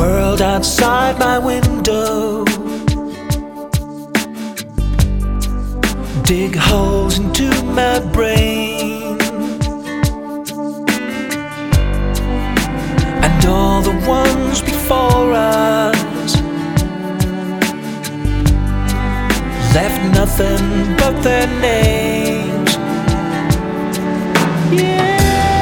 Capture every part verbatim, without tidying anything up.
world outside my window dig holes into my brain, and all the ones before us left nothing but their names. Yeah.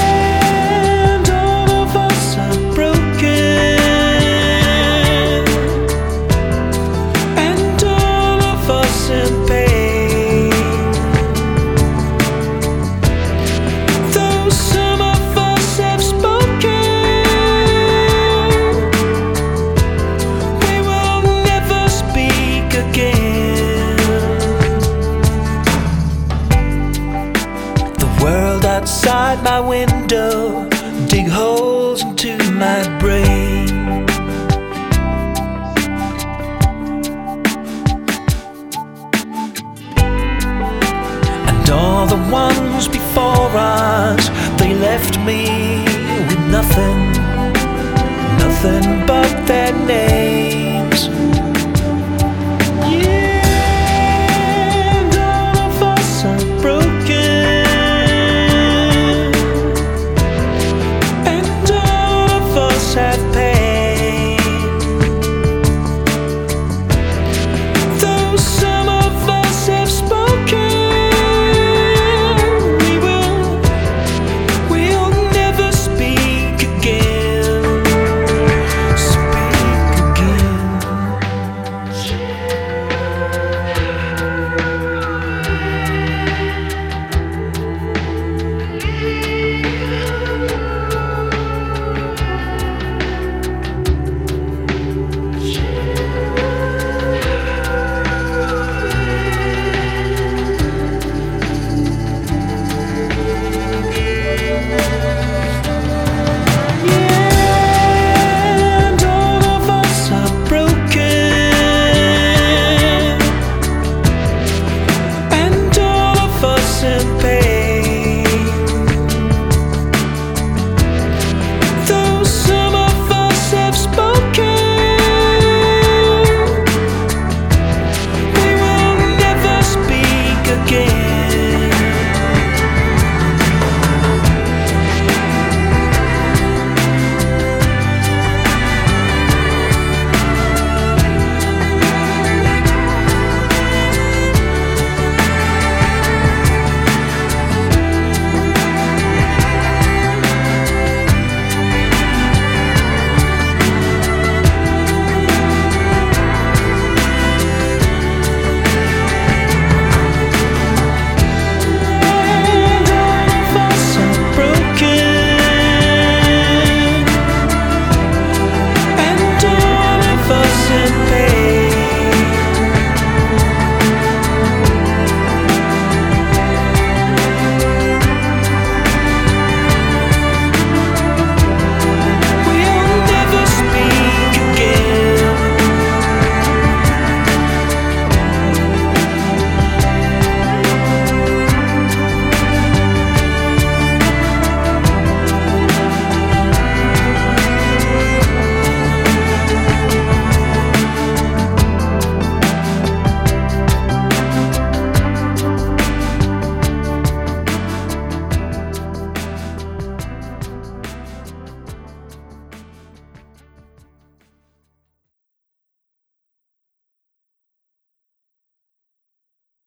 Outside my window dig holes into my brain, and all the ones before us, they left me with nothing, nothing but their name.